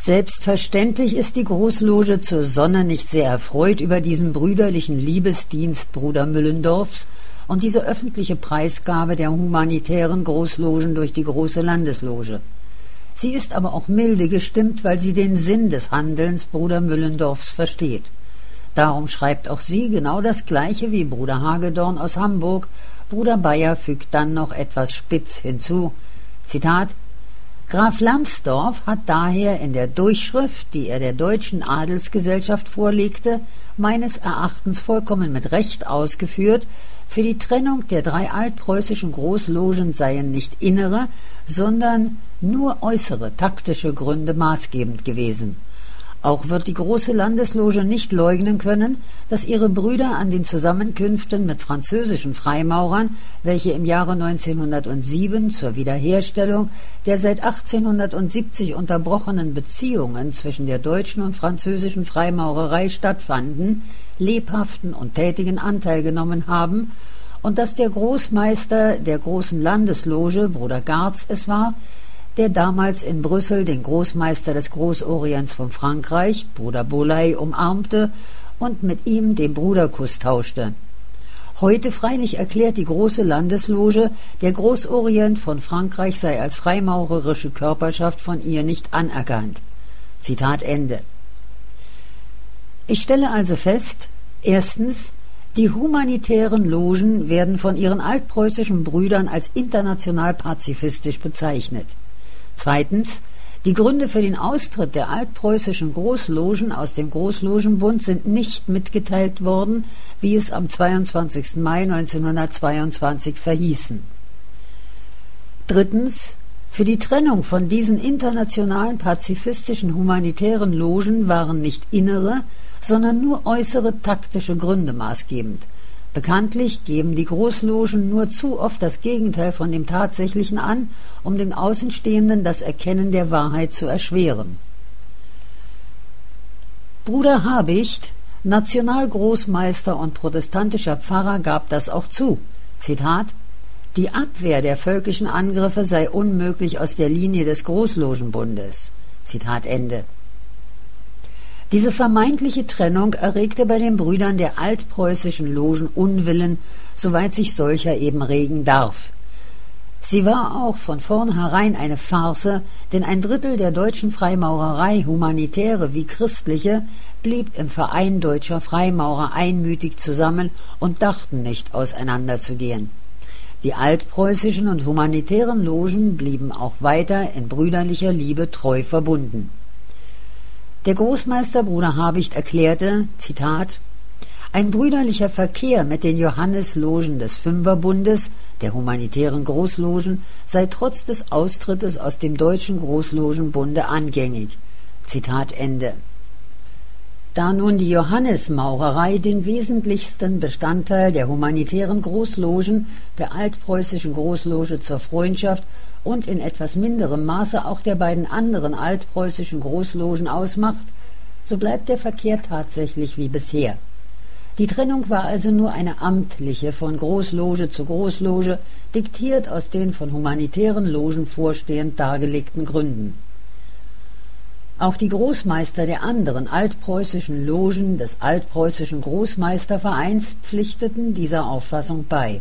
Selbstverständlich ist die Großloge zur Sonne nicht sehr erfreut über diesen brüderlichen Liebesdienst Bruder Müllendorfs und diese öffentliche Preisgabe der humanitären Großlogen durch die große Landesloge. Sie ist aber auch milde gestimmt, weil sie den Sinn des Handelns Bruder Müllendorfs versteht. Darum schreibt auch sie genau das Gleiche wie Bruder Hagedorn aus Hamburg. Bruder Bayer fügt dann noch etwas spitz hinzu. Zitat: Graf Lambsdorff hat daher in der Durchschrift, die er der deutschen Adelsgesellschaft vorlegte, meines Erachtens vollkommen mit Recht ausgeführt, für die Trennung der 3 altpreußischen Großlogen seien nicht innere, sondern nur äußere taktische Gründe maßgebend gewesen. Auch wird die große Landesloge nicht leugnen können, dass ihre Brüder an den Zusammenkünften mit französischen Freimaurern, welche im Jahre 1907 zur Wiederherstellung der seit 1870 unterbrochenen Beziehungen zwischen der deutschen und französischen Freimaurerei stattfanden, lebhaften und tätigen Anteil genommen haben und dass der Großmeister der großen Landesloge, Bruder Garz, es war, der damals in Brüssel den Großmeister des Großorients von Frankreich, Bruder Boley, umarmte und mit ihm den Bruderkuss tauschte. Heute freilich erklärt die große Landesloge, der Großorient von Frankreich sei als freimaurerische Körperschaft von ihr nicht anerkannt. Zitat Ende. Ich stelle also fest, erstens, die humanitären Logen werden von ihren altpreußischen Brüdern als international pazifistisch bezeichnet. Zweitens, die Gründe für den Austritt der altpreußischen Großlogen aus dem Großlogenbund sind nicht mitgeteilt worden, wie es am 22. Mai 1922 verhießen. Drittens, für die Trennung von diesen internationalen pazifistischen humanitären Logen waren nicht innere, sondern nur äußere taktische Gründe maßgebend. Bekanntlich geben die Großlogen nur zu oft das Gegenteil von dem Tatsächlichen an, um den Außenstehenden das Erkennen der Wahrheit zu erschweren. Bruder Habicht, Nationalgroßmeister und protestantischer Pfarrer, gab das auch zu. Zitat: Die Abwehr der völkischen Angriffe sei unmöglich aus der Linie des Großlogenbundes. Zitat Ende. Diese vermeintliche Trennung erregte bei den Brüdern der altpreußischen Logen Unwillen, soweit sich solcher eben regen darf. Sie war auch von vornherein eine Farce, denn ein Drittel der deutschen Freimaurerei, humanitäre wie christliche, blieb im Verein deutscher Freimaurer einmütig zusammen und dachten nicht auseinanderzugehen. Die altpreußischen und humanitären Logen blieben auch weiter in brüderlicher Liebe treu verbunden. Der Großmeister Bruder Habicht erklärte, Zitat: Ein brüderlicher Verkehr mit den Johanneslogen des Fünferbundes, der humanitären Großlogen, sei trotz des Austrittes aus dem deutschen Großlogenbunde angängig. Zitat Ende. Da nun die Johannesmaurerei den wesentlichsten Bestandteil der humanitären Großlogen, der altpreußischen Großloge zur Freundschaft und in etwas minderem Maße auch der beiden anderen altpreußischen Großlogen ausmacht, so bleibt der Verkehr tatsächlich wie bisher. Die Trennung war also nur eine amtliche von Großloge zu Großloge, diktiert aus den von humanitären Logen vorstehend dargelegten Gründen. Auch die Großmeister der anderen altpreußischen Logen des altpreußischen Großmeistervereins pflichteten dieser Auffassung bei.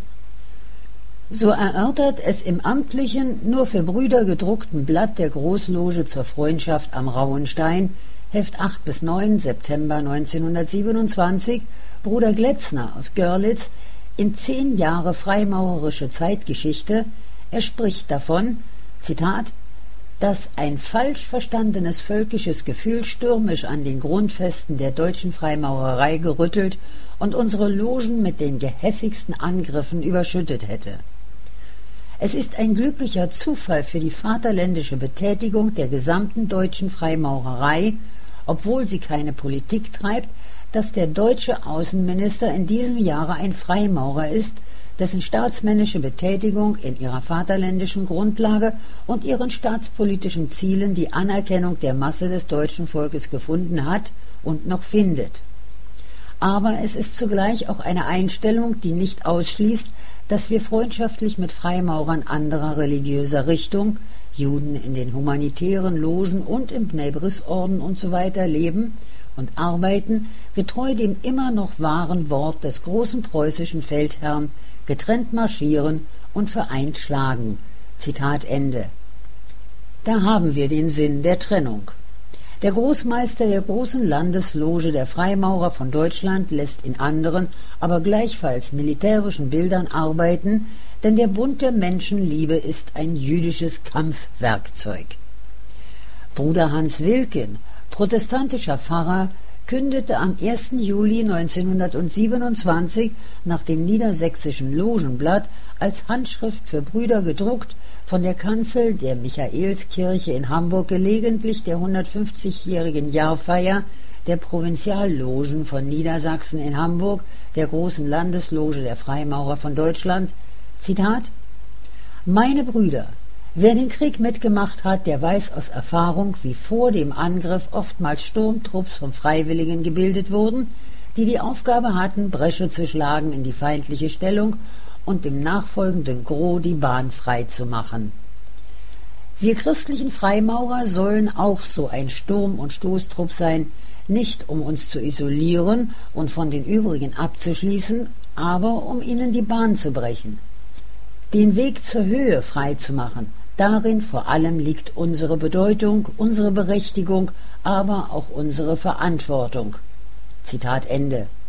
So erörtert es im amtlichen, nur für Brüder gedruckten Blatt der Großloge zur Freundschaft am Rauhenstein, Heft 8-9, September 1927, Bruder Gletzner aus Görlitz, in 10 Jahre freimaurerische Zeitgeschichte. Er spricht davon, Zitat: dass ein falsch verstandenes völkisches Gefühl stürmisch an den Grundfesten der deutschen Freimaurerei gerüttelt und unsere Logen mit den gehässigsten Angriffen überschüttet hätte. Es ist ein glücklicher Zufall für die vaterländische Betätigung der gesamten deutschen Freimaurerei, obwohl sie keine Politik treibt, dass der deutsche Außenminister in diesem Jahre ein Freimaurer ist, dessen staatsmännische Betätigung in ihrer vaterländischen Grundlage und ihren staatspolitischen Zielen die Anerkennung der Masse des deutschen Volkes gefunden hat und noch findet. Aber es ist zugleich auch eine Einstellung, die nicht ausschließt, dass wir freundschaftlich mit Freimaurern anderer religiöser Richtung, Juden in den humanitären Logen und im Bnei Bris Orden usw. leben und arbeiten, getreu dem immer noch wahren Wort des großen preußischen Feldherrn, getrennt marschieren und vereint schlagen. Zitat Ende. Da haben wir den Sinn der Trennung. Der Großmeister der großen Landesloge der Freimaurer von Deutschland lässt in anderen, aber gleichfalls militärischen Bildern arbeiten, denn der Bund der Menschenliebe ist ein jüdisches Kampfwerkzeug. Bruder Hans Wilken, protestantischer Pfarrer, kündete am 1. Juli 1927 nach dem Niedersächsischen Logenblatt als Handschrift für Brüder gedruckt von der Kanzel der Michaelskirche in Hamburg gelegentlich der 150-jährigen Jahrfeier der Provinziallogen von Niedersachsen in Hamburg, der großen Landesloge der Freimaurer von Deutschland, Zitat: Meine Brüder, wer den Krieg mitgemacht hat, der weiß aus Erfahrung, wie vor dem Angriff oftmals Sturmtrupps von Freiwilligen gebildet wurden, die die Aufgabe hatten, Bresche zu schlagen in die feindliche Stellung und dem nachfolgenden Gros die Bahn frei zu machen. Wir christlichen Freimaurer sollen auch so ein Sturm- und Stoßtrupp sein, nicht um uns zu isolieren und von den übrigen abzuschließen, aber um ihnen die Bahn zu brechen. Den Weg zur Höhe frei zu machen, darin vor allem liegt unsere Bedeutung, unsere Berechtigung, aber auch unsere Verantwortung. Zitat Ende.